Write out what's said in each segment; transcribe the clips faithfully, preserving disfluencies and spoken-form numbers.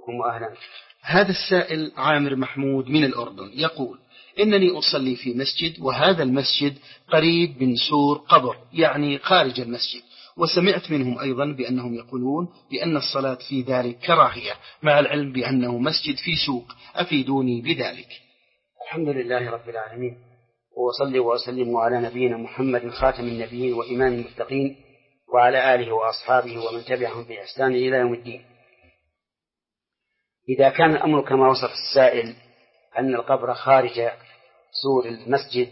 بكم وأهلا. هذا السائل عامر محمود من الأردن يقول: إنني أصلي في مسجد، وهذا المسجد قريب من سور قبر، يعني خارج المسجد، وسمعت منهم أيضا بأنهم يقولون بأن الصلاة في ذلك كراهية، مع العلم بأنه مسجد في سوق، أفيدوني بذلك. الحمد لله رب العالمين، وأصلي وأسلم على نبينا محمد خاتم النبيين وإمام المتقين، وعلى آله وأصحابه ومن تبعهم بإحسان إلى يوم الدين. إذا كان الأمر كما وصف السائل أن القبر خارج سور المسجد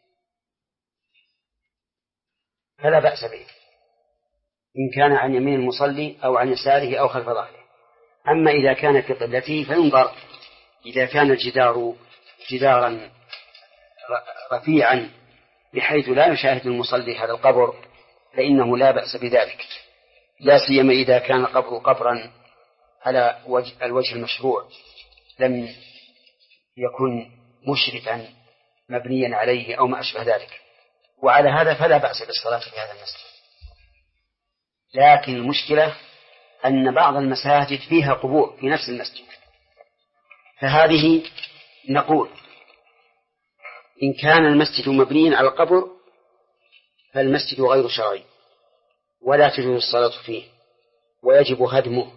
فلا بأس به، إن كان عن يمين المصلي أو عن يساره أو خلف ظهره. أما إذا كان في قبلته فينظر، إذا كان الجدار جدارا رفيعا بحيث لا يشاهد المصلي هذا القبر فإنه لا بأس بذلك، لا سيما إذا كان القبر قبرا على وجه الوجه المشروع، لم يكن مشرفا مبنيا عليه أو ما أشبه ذلك، وعلى هذا فلا بأس بالصلاة في هذا المسجد. لكن المشكلة أن بعض المساجد فيها قبور في نفس المسجد، فهذه نقول إن كان المسجد مبنيا على القبر فالمسجد غير شرعي ولا تجوز الصلاة فيه ويجب هدمه.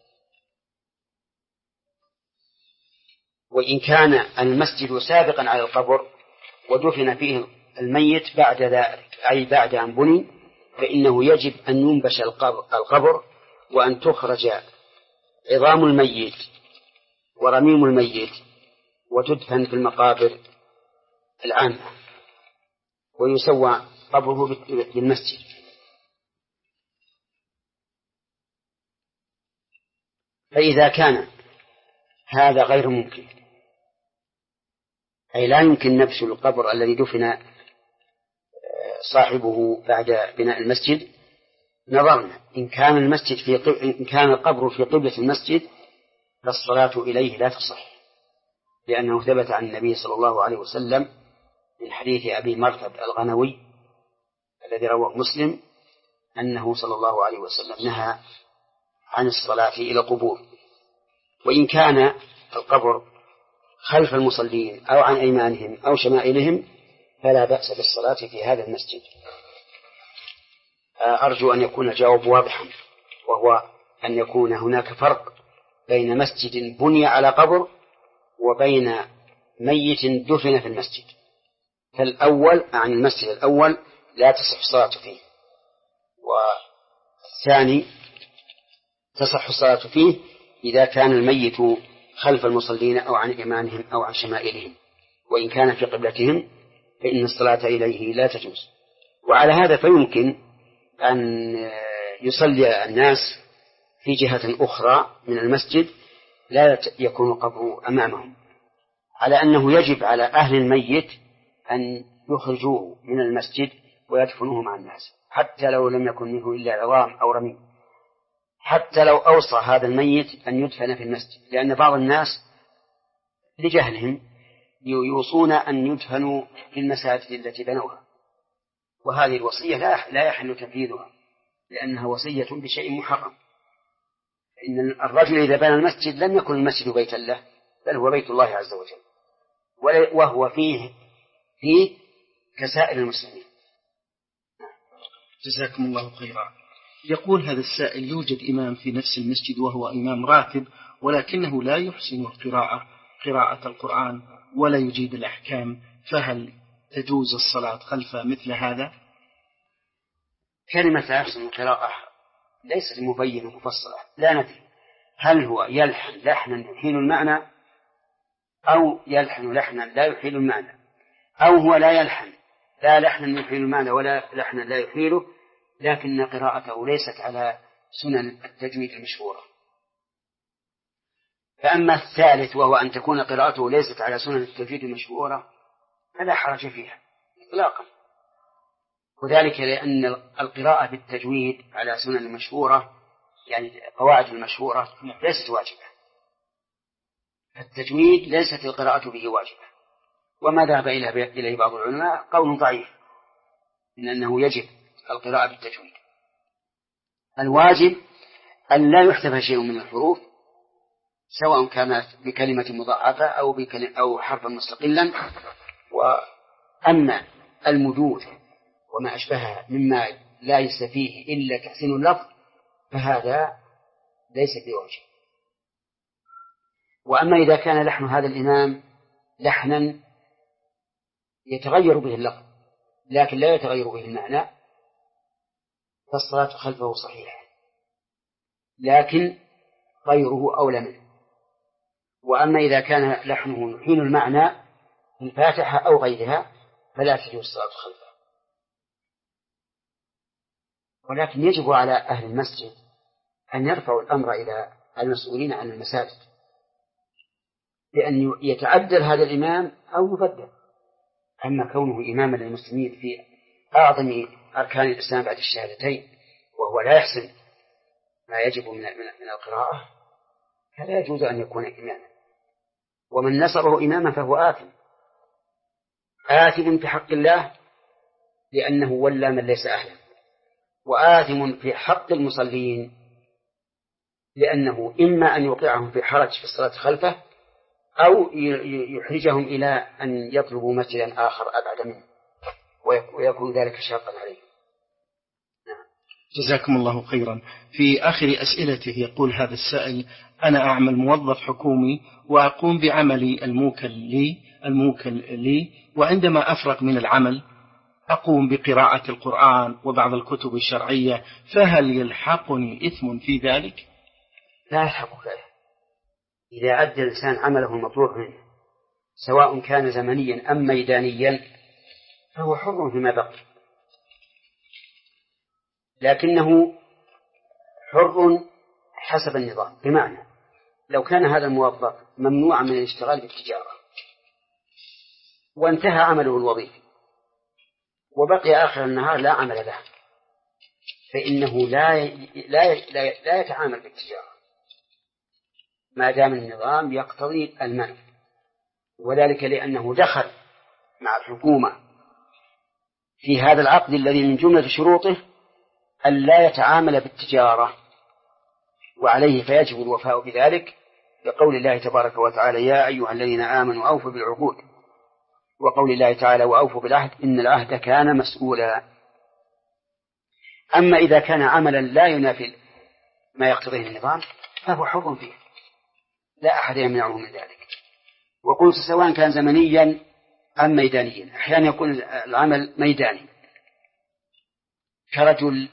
وإن كان المسجد سابقا على القبر ودفن فيه الميت بعد ذلك، أي بعد أن بني، فإنه يجب أن ينبش القبر وأن تخرج عظام الميت ورميم الميت وتدفن في المقابر العامة ويسوى قبره بالمسجد. فإذا كان هذا غير ممكن، أي لا يمكن نبش القبر الذي دفن صاحبه بعد بناء المسجد، نظرنا إن كان المسجد في قب... إن كان القبر في قبلة المسجد فالصلاة إليه لا تصح، لأنه ثبت عن النبي صلى الله عليه وسلم من حديث أبي مرثد الغنوي الذي رواه مسلم أنه صلى الله عليه وسلم نهى عن الصلاة إلى القبور. وإن كان القبر خلف المصلين أو عن أيمانهم أو شمائلهم فلا بأس بالصلاة في هذا المسجد. أرجو أن يكون الجواب واضحا، وهو أن يكون هناك فرق بين مسجد بني على قبر وبين ميت دفن في المسجد. فالأول عن المسجد الأول لا تصح الصلاة فيه، والثاني تصح الصلاة فيه إذا كان الميت خلف المصلين أو عن إيمانهم أو عن شمائلهم، وإن كان في قبلتهم فإن الصلاة إليه لا تجوز. وعلى هذا فيمكن أن يصلي الناس في جهة أخرى من المسجد لا يكون قبره أمامهم، على أنه يجب على أهل الميت أن يخرجوه من المسجد ويدفنوه مع الناس، حتى لو لم يكن منه إلا عظام أو رميم، حتى لو أوصى هذا الميت أن يدفن في المسجد، لأن بعض الناس لجهلهم يوصون أن يدفنوا في المساجد التي بنوها، وهذه الوصية لا يحل تنفيذها لأنها وصية بشيء محرم. إن الرجل إذا بنى المسجد لم يكن المسجد بيتا له، بل هو بيت الله عز وجل، وهو فيه فيه كسائر المسلمين. جزاكم الله خيرا. يقول هذا السائل: يوجد إمام في نفس المسجد وهو إمام راتب، ولكنه لا يحسن القراءة قراءة القرآن ولا يجيد الأحكام، فهل تجوز الصلاة خلف مثل هذا؟ كلمة يحسن القراءة ليست مبينة مفصلة، لا ندري هل هو يلحن لحنا يحيل المعنى أو يلحن لحنا لا يحيل المعنى، أو هو لا يلحن لا لحنا يحيل المعنى ولا لحنا لا يحيله، لكن قراءته ليست على سنن التجويد المشهورة. فأما الثالث وهو أن تكون قراءته ليست على سنن التجويد المشهورة فلا حرج فيها إطلاقا، وذلك لأن القراءة بالتجويد على سنن المشهورة يعني قواعد المشهورة ليست واجبة، التجويد ليست القراءة به واجبة. وما ذهب إليه بعض العلماء قول ضعيف من أنه يجب القراءة بالتجويد. الواجب أن لا يحذف شيء من الحروف سواء كانت بكلمة مضاعفة أو, أو حرفا مستقلا. وأما المدود وما أشبهها مما ليس فيه إلا تحسين اللفظ فهذا ليس بوجه. وأما إذا كان لحن هذا الإمام لحنا يتغير به اللفظ لكن لا يتغير به المعنى فالصلاة خلفه صحيحة، لكن غيره أولى منه. وأما إذا كان لحنه يحيل المعنى في الفاتحة أو غيرها فلا تجوز الصلاة خلفه. ولكن يجب على أهل المسجد أن يرفعوا الأمر إلى المسؤولين عن المساجد بأن يتعدل هذا الإمام أو يبدل. أما كونه إماما للمسلمين في أعظم أركان الإسلام بعد الشهادتين وهو لا يحسن ما يجب من من القراءة فلا يجوز أن يكون إماما. ومن نصبه إماما فهو آثم آثم في حق الله لأنه ولى من ليس أهلا، وآثم في حق المصلين لأنه إما أن يوقعهم في حرج في الصلاة خلفه أو يحرجهم إلى أن يطلبوا مسجدا آخر أبعد منه ويكون ذلك شاقا عليهم. جزاكم الله خيرا. في آخر أسئلته يقول هذا السائل: أنا أعمل موظف حكومي وأقوم بعملي الموكل لي الموكل لي وعندما أفرغ من العمل أقوم بقراءة القرآن وبعض الكتب الشرعية، فهل يلحقني إثم في ذلك؟ لا يلحقك إذا أدى الإنسان عمله المطلوب منه سواء كان زمنيا أم ميدانيا فهو حر فيما بقي، لكنه حر حسب النظام. بمعنى لو كان هذا الموظف ممنوعا من الاشتغال بالتجارة وانتهى عمله الوظيفي وبقي آخر النهار لا عمل له فإنه لا لا لا, لا يتعامل بالتجارة ما دام النظام يقتضي المنع، وذلك لأنه دخل مع الحكومة في هذا العقد الذي من جملة شروطه أن لا يتعامل بالتجارة، وعليه فيجب الوفاء بذلك لقول الله تبارك وتعالى: يا أيها الذين آمنوا أوفوا بالعقود، وقول الله تعالى: وأوفوا بالعهد إن العهد كان مسؤولا. أما إذا كان عملا لا ينافي ما يقتضيه النظام فهو حر فيه لا أحد يمنعه من ذلك. وقلت سواء كان زمنيا أم ميدانيا. أحيانا يكون العمل ميداني كرجل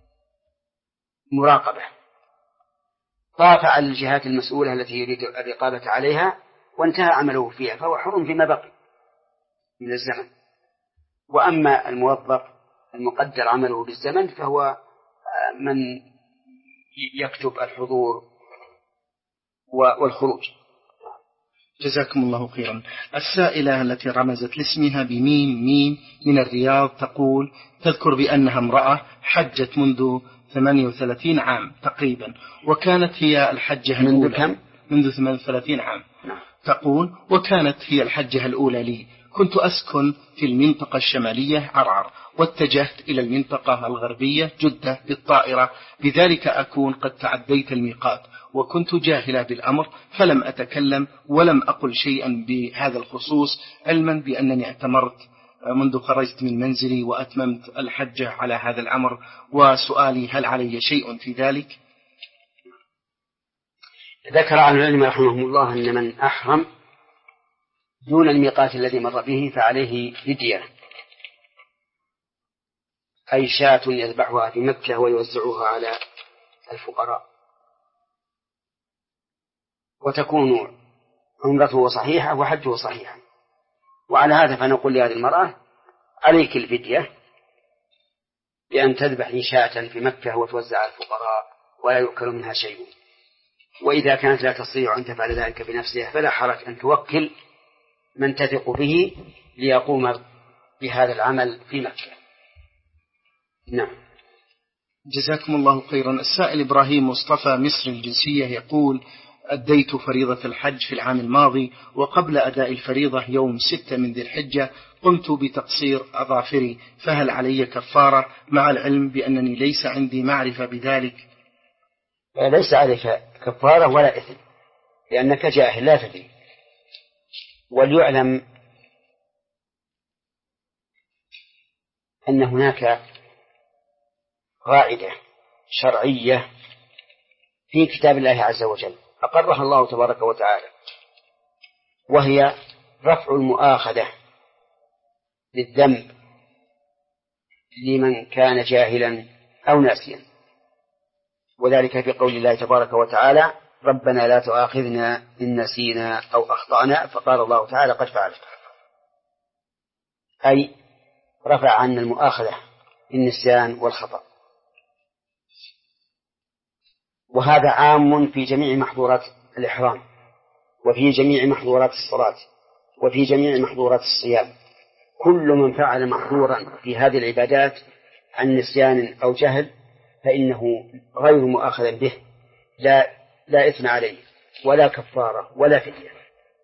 مراقبة طاف على الجهات المسؤولة التي يريد الرقابة عليها وانتهى عمله فيها فهو حر فيما بقي من الزمن. وأما الموظف المقدر عمله بالزمن فهو من يكتب الحضور والخروج. جزاكم الله خيرا. السائلة التي رمزت لاسمها بميم ميم من الرياض تقول: تذكر بأنها امرأة حجت منذ ثمانية وثلاثين عام تقريبا وكانت هي الحجة منذ كم؟ منذ ثمانية وثلاثين عام. تقول: وكانت هي الحجة الأولى لي. كنت أسكن في المنطقة الشمالية عرعر واتجهت إلى المنطقة الغربية جدة بالطائرة، بذلك أكون قد تعديت الميقات وكنت جاهلة بالأمر فلم أتكلم ولم أقل شيئا بهذا الخصوص، علما بأنني اعتمرت منذ خرجت من منزلي وأتممت الحجة على هذا الأمر. وسؤالي: هل علي شيء في ذلك؟ ذكر عن العلم رحمه الله أن من أحرم دون الميقات الذي مر به فعليه فدية، أي شاة يذبحها في مكة ويوزعها على الفقراء، وتكون عمرته صحيحة وحجه صحيحا. وعلى هذا فنقول لهذه المرأة: عليك الفدية بأن تذبح شاة في مكة وتوزع على الفقراء ولا يؤكل منها شيء. وإذا كانت لا تستطيع أن تفعل ذلك بنفسها فلا حرج أن توكل من تثق به ليقوم بهذا العمل في مكة. نعم. جزاكم الله خيرا. السائل إبراهيم مصطفى مصري الجنسية يقول: أديت فريضة الحج في العام الماضي وقبل أداء الفريضة يوم ستة من ذي الحجة قمت بتقصير أظافري، فهل علي كفارة مع العلم بأنني ليس عندي معرفة بذلك؟ ليس عليك كفارة ولا إثم، لأنك جاهل لا تدري. وليعلم أن هناك قاعدة شرعية في كتاب الله عز وجل أقرها الله تبارك وتعالى، وهي رفع المؤاخذة للذنب لمن كان جاهلا أو ناسيا، وذلك في قول الله تبارك وتعالى: ربنا لا تؤاخذنا إن نسينا أو أخطأنا، فقال الله تعالى: قد فعلت، أي رفع عنا المؤاخذة بالنسيان والخطأ. وهذا عام في جميع محظورات الإحرام، وفي جميع محظورات الصلاة، وفي جميع محظورات الصيام. كل من فعل محظورا في هذه العبادات عن نسيان أو جهل فإنه غير مؤاخذ به، لا لا إثم عليه ولا كفارة ولا فدية.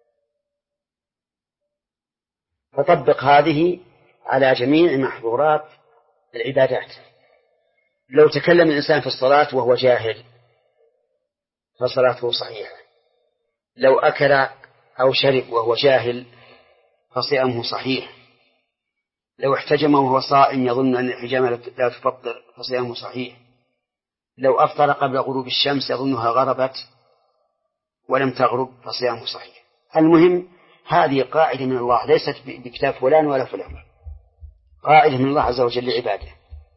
فطبق هذه على جميع محظورات العبادات. لو تكلم الإنسان في الصلاة وهو جاهل فصلاته صحيحة، لو أكل أو شرب وهو جاهل فصيامه صحيح، لو احتجم وهو صائم يظن أن الحجامة لا تفطر فصيامه صحيح، لو أفطر قبل غروب الشمس يظنها غربت ولم تغرب فصيامه صحيح. المهم هذه قاعدة من الله، ليست بكتاب فلان ولا فلان، قاعدة من الله عز وجل لعباده: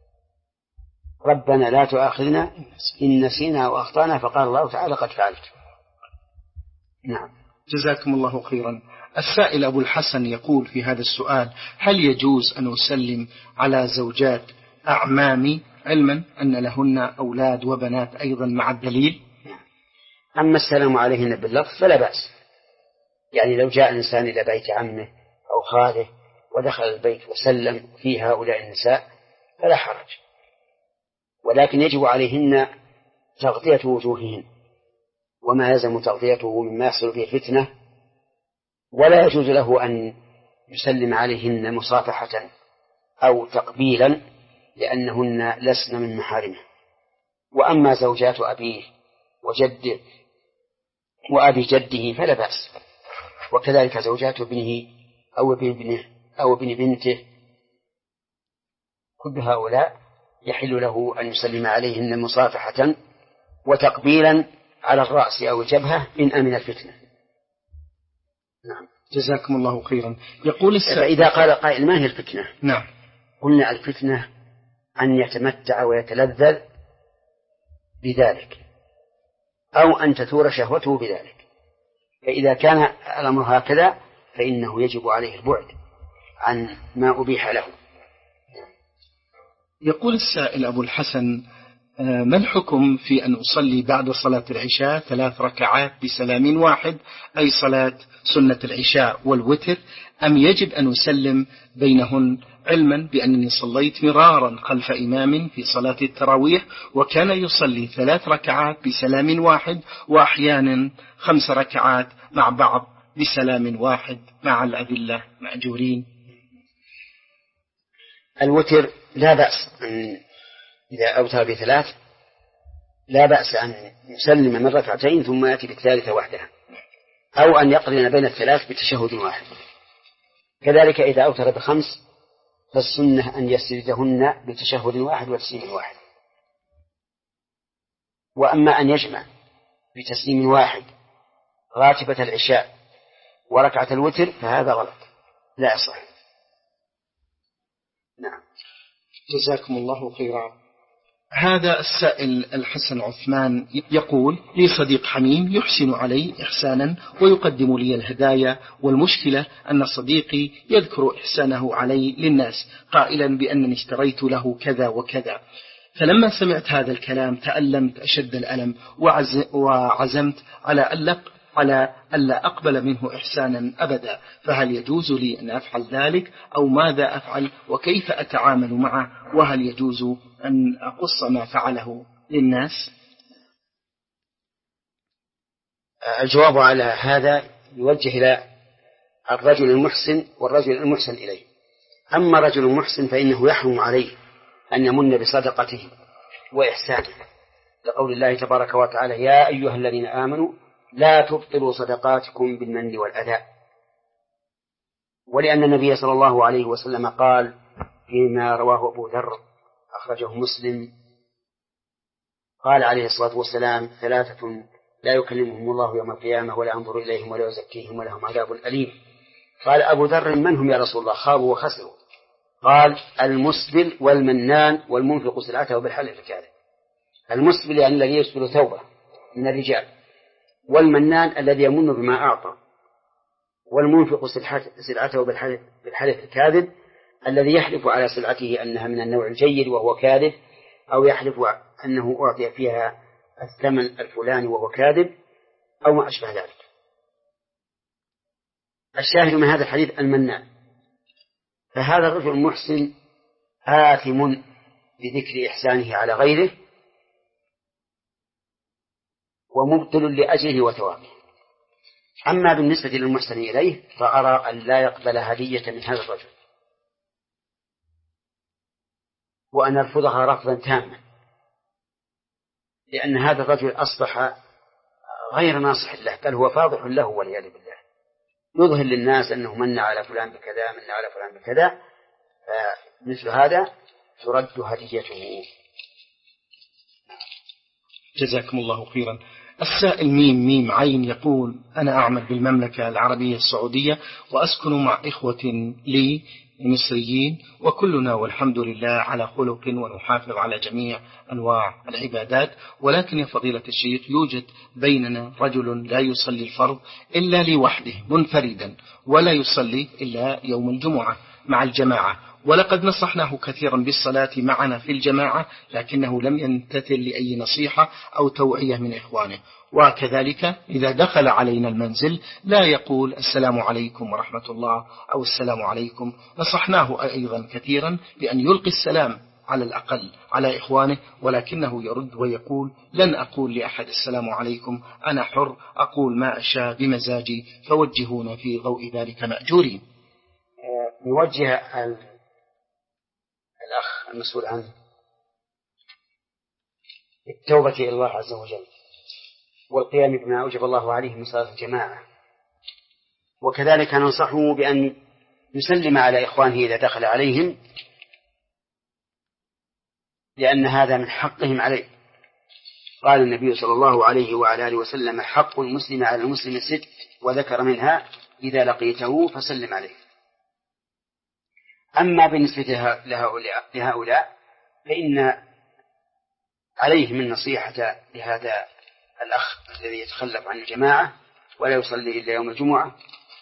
ربنا لا تؤاخذنا إن نسينا وأخطأنا، فقال الله تعالى: قد فعلت. نعم. جزاكم الله خيرا. السائل أبو الحسن يقول في هذا السؤال: هل يجوز أن أسلم على زوجات أعمامي علما أن لهن أولاد وبنات أيضا مع الدليل؟ أما السلام عليهن باللفظ فلا بأس، يعني لو جاء الإنسان إلى بيت عمه أو خاله ودخل البيت وسلم في هؤلاء النساء فلا حرج، ولكن يجب عليهن تغطية وجوههن وما يلزم تغطيته مما يحصل فيه فتنة، ولا يجوز له أن يسلم عليهن مصافحة أو تقبيلا لأنهن لسن من محارمه. وأما زوجات أبيه وجده وأبي جده فلا بأس، وكذلك زوجات ابنه أو ابن ابنه أو ابن بنته، كل هؤلاء يحل له أن يسلم عليهن مصافحة وتقبيلا على الرأس أو الجبهة إن أمن الفتنة. نعم. جزاكم الله خيرا. يقول السائل: فإذا قال قائل: ما هي الفتنة؟ نعم. قلنا: الفتنة أن يتمتع ويتلذذ بذلك أو أن تثور شهوته بذلك، فإذا كان الأمر هكذا فإنه يجب عليه البعد عن ما أبيح له. يقول السائل أبو الحسن: ما الحكم في أن أصلي بعد صلاة العشاء ثلاث ركعات بسلام واحد، أي صلاة سنة العشاء والوتر، أم يجب أن أسلم بينهن، علما بأنني صليت مرارا خلف إمام في صلاة التراويح وكان يصلي ثلاث ركعات بسلام واحد وأحيانا خمس ركعات مع بعض بسلام واحد مع الأذلة مأجورين؟ الوتر لا بأس أن إذا أوتر بثلاث لا بأس أن يسلم من ركعتين ثم يأتي بالثالثة وحدها، أو أن يقرن بين الثلاث بتشهد واحد. كذلك إذا أوتر بخمس فالسنة أن يسردهن بتشهد واحد وتسليم واحد. وأما أن يجمع بتسليم واحد راتبة العشاء وركعة الوتر فهذا غلط لا يصح. نعم. جزاكم الله خيرا. هذا السائل الحسن عثمان يقول: لي صديق حميم يحسن علي إحسانا ويقدم لي الهدايا، والمشكلة أن صديقي يذكر إحسانه علي للناس قائلا بأنني اشتريت له كذا وكذا، فلما سمعت هذا الكلام تألمت أشد الألم وعزمت على ألا على ألا أقبل منه إحسانا أبدا، فهل يجوز لي أن أفعل ذلك أو ماذا أفعل وكيف أتعامل معه، وهل يجوز أن أقص ما فعله للناس؟ الجواب على هذا يوجه إلى الرجل المحسن والرجل المحسن إليه. أما رجل محسن فإنه يحرم عليه أن يمن بصدقته وإحسانه، لقول الله تبارك وتعالى: يا أيها الذين آمنوا لا تبطلوا صدقاتكم بالمن والأذى. ولأن النبي صلى الله عليه وسلم قال فيما رواه أبو ذر أخرجه مسلم، قال عليه الصلاة والسلام: ثلاثة لا يكلمهم الله يوم القيامة ولا ينظر إليهم ولا يزكيهم ولهم عذاب أليم. قال أبو ذر: من هم يا رسول الله؟ خابوا وخسروا. قال: المسبل والمنان والمنفق سلعته بالحلف الكاذب. المسبل يعني الذي يسبل ثوبه من الرجال، والمنان الذي يمن بما أعطى، والمنفق سلعته بالحلف الكاذب الذي يحلف على سلعته أنها من النوع الجيد وهو كاذب، أو يحلف أنه أعطي فيها الثمن الفلاني وهو كاذب، أو ما أشبه ذلك. الشاهد من هذا الحديث المنان. فهذا الرجل المحسن آثم بذكر إحسانه على غيره ومبطل لأجله وثوابه. أما بالنسبة للمحسن إليه فأرى أن لا يقبل هدية من هذا الرجل، وأن يرفضها رفضا تاما، لأن هذا الرجل أصبح غير ناصح له، بل هو فاضح له والعياذ بالله، يظهر للناس أنه من على فلان بكذا من على فلان بكذا، فمثل هذا ترد هديته. جزاكم الله خيرا. السائل ميم ميم عين يقول: أنا أعمل بالمملكة العربية السعودية وأسكن مع إخوة لي مصريين، وكلنا والحمد لله على خلق ونحافظ على جميع أنواع العبادات، ولكن يا فضيلة الشيخ يوجد بيننا رجل لا يصلي الفرض إلا لوحده منفردا، ولا يصلي إلا يوم الجمعة مع الجماعة، ولقد نصحناه كثيرا بالصلاة معنا في الجماعة، لكنه لم يمتثل لأي نصيحة أو توعية من إخوانه. وكذلك إذا دخل علينا المنزل لا يقول السلام عليكم ورحمة الله أو السلام عليكم. نصحناه أيضا كثيرا بأن يلقي السلام على الأقل على إخوانه، ولكنه يرد ويقول: لن أقول لأحد السلام عليكم، أنا حر أقول ما أشاء بمزاجي، فوجهونا في ضوء ذلك مأجورين. نوجه الأخ المسؤول عنه التوبة إلى الله عز وجل والقيام بما أوجب الله عليه من صلاة الجماعة، وكذلك ننصحه بأن يسلم على إخوانه إذا دخل عليهم، لأن هذا من حقهم عليه. قال النبي صلى الله عليه وعلى آله وسلم: حق المسلم على المسلم ست، وذكر منها إذا لقيته فسلم عليه. أما بالنسبة لهؤلاء, لهؤلاء فإن عليهم النصيحة لهذا الأخ الذي يتخلف عن الجماعة ولا يصلي إلا يوم الجمعة،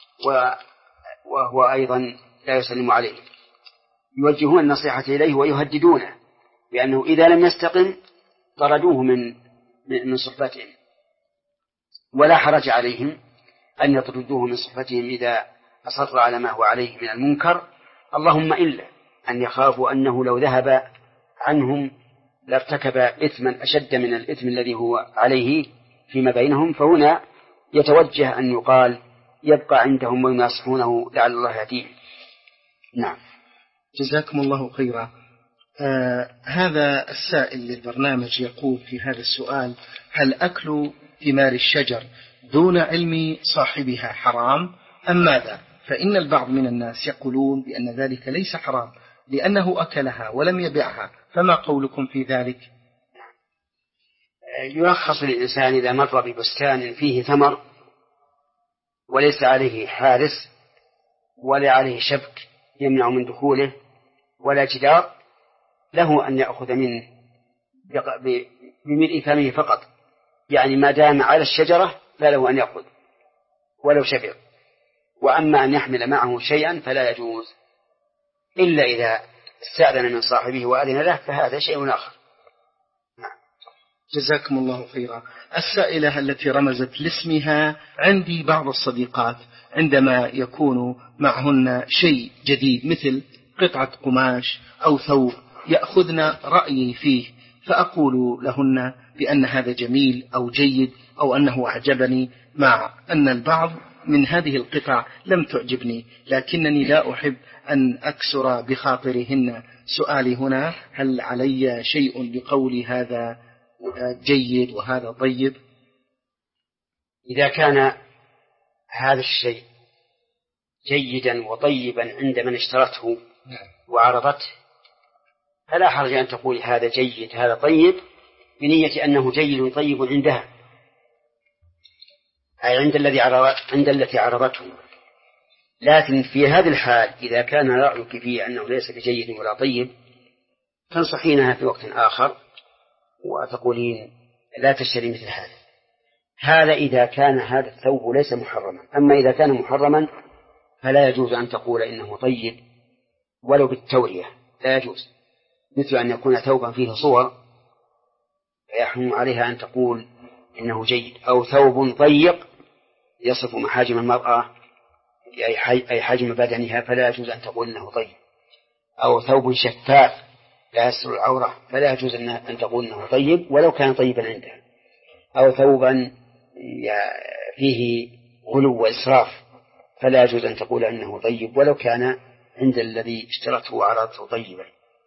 وهو أيضا لا يسلم عليه، يوجهون النصيحة إليه ويهددونه بأنه إذا لم يستقم طردوه من من صحبتهم، ولا حرج عليهم أن يطردوه من صحبتهم إذا أصر على ما هو عليه من المنكر، اللهم إلا أن يخافوا أنه لو ذهب عنهم لارتكب إثما أشد من الإثم الذي هو عليه فيما بينهم، فهنا يتوجه أن يقال يبقى عندهم ويناصحونه لعل الله يهديه. نعم. جزاكم الله خيرا. آه هذا السائل للبرنامج يقول في هذا السؤال: هل أكل ثمار الشجر دون علم صاحبها حرام أم ماذا؟ فإن البعض من الناس يقولون بأن ذلك ليس حرام لأنه أكلها ولم يبيعها، فما قولكم في ذلك؟ يرخص للإنسان إذا مر ببستان فيه ثمر وليس عليه حارس ولا عليه شبك يمنع من دخوله ولا جدار، له أن يأخذ منه بملء فمه فقط، يعني ما دام على الشجرة فله أن يأخذ ولو شبر. وأما أن يحمل معه شيئا فلا يجوز إلا إذا استأذن من صاحبه وأذن له، فهذا شيء آخر. جزاكم الله خيرا. السائلة التي رمزت لاسمها: عندي بعض الصديقات عندما يكون معهن شيء جديد مثل قطعة قماش أو ثوب يأخذن رأيي فيه، فأقول لهن بأن هذا جميل أو جيد أو أنه أعجبني، مع أن البعض من هذه القطع لم تعجبني، لكنني لا أحب أن أكسر بخاطرهن. سؤالي هنا: هل علي شيء بقول هذا جيد وهذا طيب؟ إذا كان هذا الشيء جيدا وطيبا عند من اشترته وعرضته فلا حرج أن تقول هذا جيد هذا طيب بنية أنه جيد طيب عندها، أي عند الذي عرض عند التي عرضته. لكن في هذه الحال إذا كان رأيك فيه أنه ليس بجيد ولا طيب تنصحينها في وقت آخر وتقولين لا تشتري مثل هذا. هذا إذا كان هذا الثوب ليس محرما. أما إذا كان محرما فلا يجوز أن تقول إنه طيب ولو بالتورية، لا يجوز، مثل أن يكون ثوبا فيه صور فيحرم عليها أن تقول إنه جيد، أو ثوب ضيق يصف محاجم المرأة أي حجم بدنها فلا يجوز أن تقول إنه طيب، أو ثوب شفاف لا يستر العورة فلا يجوز أن تقول إنه طيب ولو كان طيبا عندها، أو ثوبا فيه غلو وإسراف فلا يجوز أن تقول أنه طيب ولو كان عند الذي اشترته وعرضته طيبا.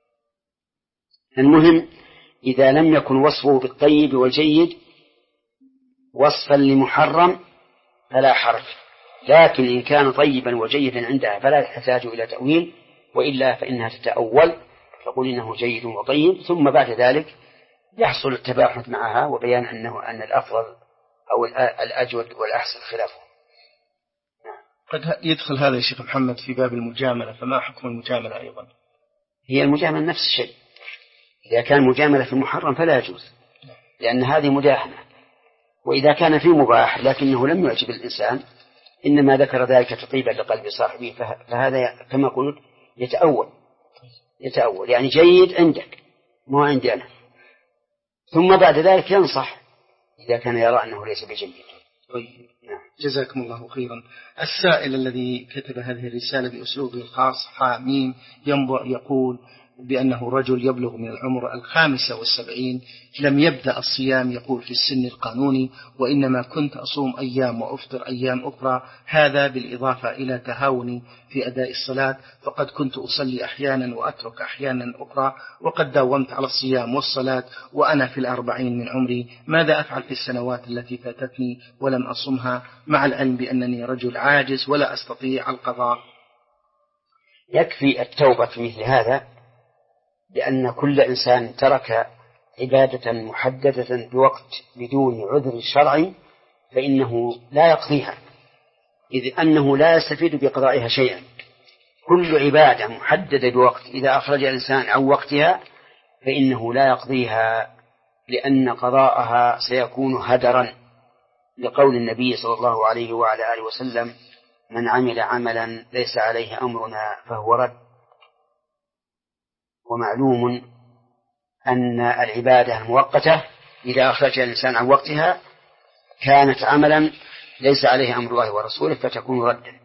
المهم إذا لم يكن وصفه بالطيب والجيد وصفا لمحرم فلا حرج، لكن إن كان طيبا وجيدا عندها فلا تحتاج إلى تأويل، وإلا فإنها تتأول تقول إنه جيد وطيب، ثم بعد ذلك يحصل التباحث معها وبيان أنه أن الأفضل أو الأجود والأحسن خلافه. قد يدخل هذا يا شيخ محمد في باب المجاملة، فما حكم المجاملة أيضا؟ هي المجاملة نفس الشيء، إذا كان مجاملة في المحرم فلا يجوز لأن هذه مداهنة، وإذا كان في مباح لكنه لم يعجب الإنسان إنما ذكر ذلك تطيبا لقلب صاحبه فهذا كما قلت يتأول يتأول يعني جيد عندك مو عندي أنا، ثم بعد ذلك ينصح إذا كان يرى أنه ليس بجيد. طيب نعم. جزاكم الله خيرا. السائل الذي كتب هذه الرسالة بأسلوبه الخاص حاميم ينبع يقول بأنه رجل يبلغ من العمر الخامسة والسبعين لم يبدأ الصيام يقول في السن القانوني، وإنما كنت أصوم أيام وأفطر أيام أخرى، هذا بالإضافة إلى تهاوني في أداء الصلاة، فقد كنت أصلي أحيانا وأترك أحيانا أخرى، وقد داومت على الصيام والصلاة وأنا في الأربعين من عمري، ماذا أفعل في السنوات التي فاتتني ولم أصمها، مع العلم بأنني رجل عاجز ولا أستطيع القضاء؟ يكفي التوبة في مثل هذا، لأن كل إنسان ترك عبادة محددة بوقت بدون عذر شرعي فإنه لا يقضيها، إذ أنه لا يستفيد بقضائها شيئا. كل عبادة محددة بوقت إذا أخرج الإنسان عن وقتها فإنه لا يقضيها، لأن قضاءها سيكون هدرا، لقول النبي صلى الله عليه وعلى آله وسلم: من عمل عملا ليس عليه أمرنا فهو رد. ومعلوم أن العبادة المؤقتة إذا أخرج الإنسان عن وقتها كانت عملا ليس عليه أمر الله ورسوله فتكون ردا.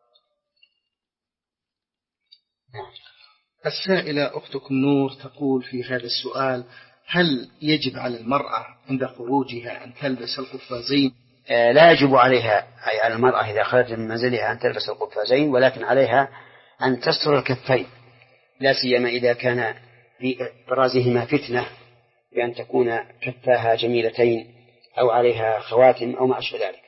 السائلة أختكم نور تقول في هذا السؤال: هل يجب على المرأة عند خروجها أن تلبس القفازين؟ آه لا يجب عليها أي على المرأة إذا خرجت من منزلها أن تلبس القفازين، ولكن عليها أن تستر الكفين، لا سيما إذا كان في برازهما فتنة بأن تكون كفاها جميلتين أو عليها خواتم أو ما أشبه ذلك.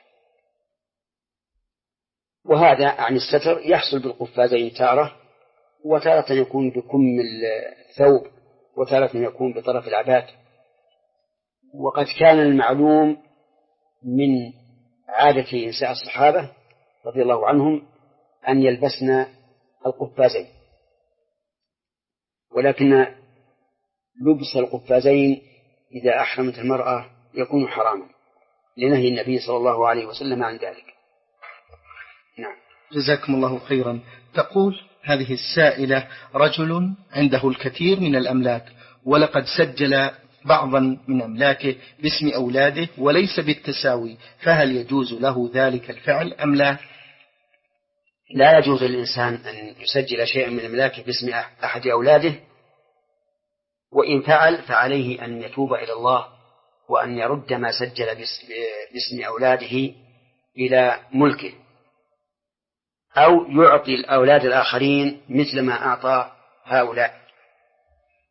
وهذا عن الستر يحصل بالقفازين تارة، وتارة يكون بكم الثوب، وتارة يكون بطرف العباد. وقد كان المعلوم من عادة نساء الصحابة رضي الله عنهم أن يلبسن القفازين، ولكن لبس القفازين إذا أحرمت المرأة يكون حراما لنهي النبي صلى الله عليه وسلم عن ذلك. نعم. جزاكم الله خيرا. تقول هذه السائلة: رجل عنده الكثير من الأملاك ولقد سجل بعضا من أملاكه باسم أولاده وليس بالتساوي، فهل يجوز له ذلك الفعل أم لا؟ لا يجوز للإنسان أن يسجل شيئا من أملاكه باسم أحد أولاده، وإن فعل فعليه أن يتوب إلى الله وأن يرد ما سجل باسم أولاده إلى ملكه، أو يعطي الأولاد الآخرين مثل ما أعطى هؤلاء،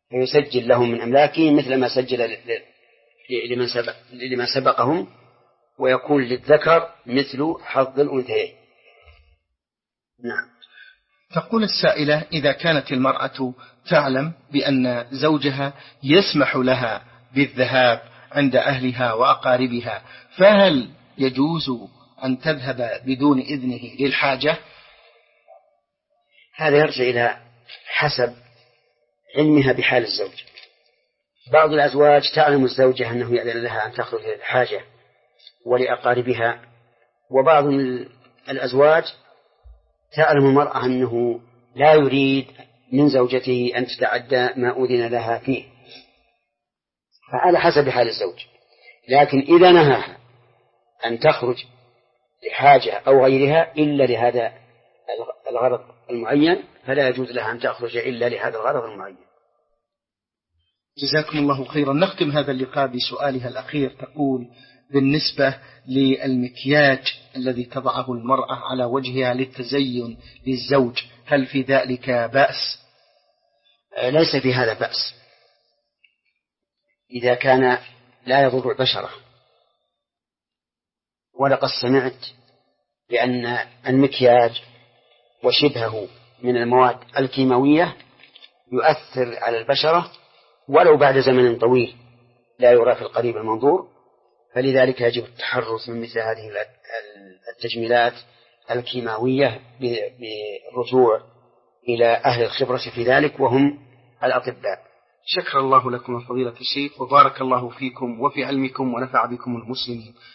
فيسجل لهم من أملاكه مثل ما سجل لمن سبق لمن سبقهم، ويكون للذكر مثل حظ الأنثيين. نعم. تقول السائلة: إذا كانت المرأة تعلم بأن زوجها يسمح لها بالذهاب عند أهلها وأقاربها، فهل يجوز أن تذهب بدون إذنه للحاجة؟ هذا يرجع إلى حسب علمها بحال الزوج. بعض الأزواج تعلم الزوجة أنه يأذن لها أن تخرج للحاجة ولأقاربها، وبعض الأزواج تعلم المرأة أنه لا يريد من زوجته أن تتعدى ما أذن لها فيه، فعلى حسب حال الزوج. لكن إذا نهاها أن تخرج لحاجة أو غيرها إلا لهذا الغرض المعين فلا يجوز لها أن تخرج إلا لهذا الغرض المعين. جزاكم الله خيرا. نختم هذا اللقاء بسؤالها الأخير. تقول: بالنسبة للمكياج الذي تضعه المرأة على وجهها للتزين للزوج، هل في ذلك بأس؟ ليس في هذا بأس إذا كان لا يضر البشرة. ولقد سمعت بأن المكياج وشبهه من المواد الكيماوية يؤثر على البشرة ولو بعد زمن طويل لا يرى في القريب المنظور، فلذلك يجب التحرص من مثل هذه التجميلات الكيماوية بالرجوع إلى أهل الخبرة في ذلك وهم الأطباء. شكر الله لكم فضيلة الشيخ، وبارك الله فيكم وفي علمكم ونفع بكم المسلمين.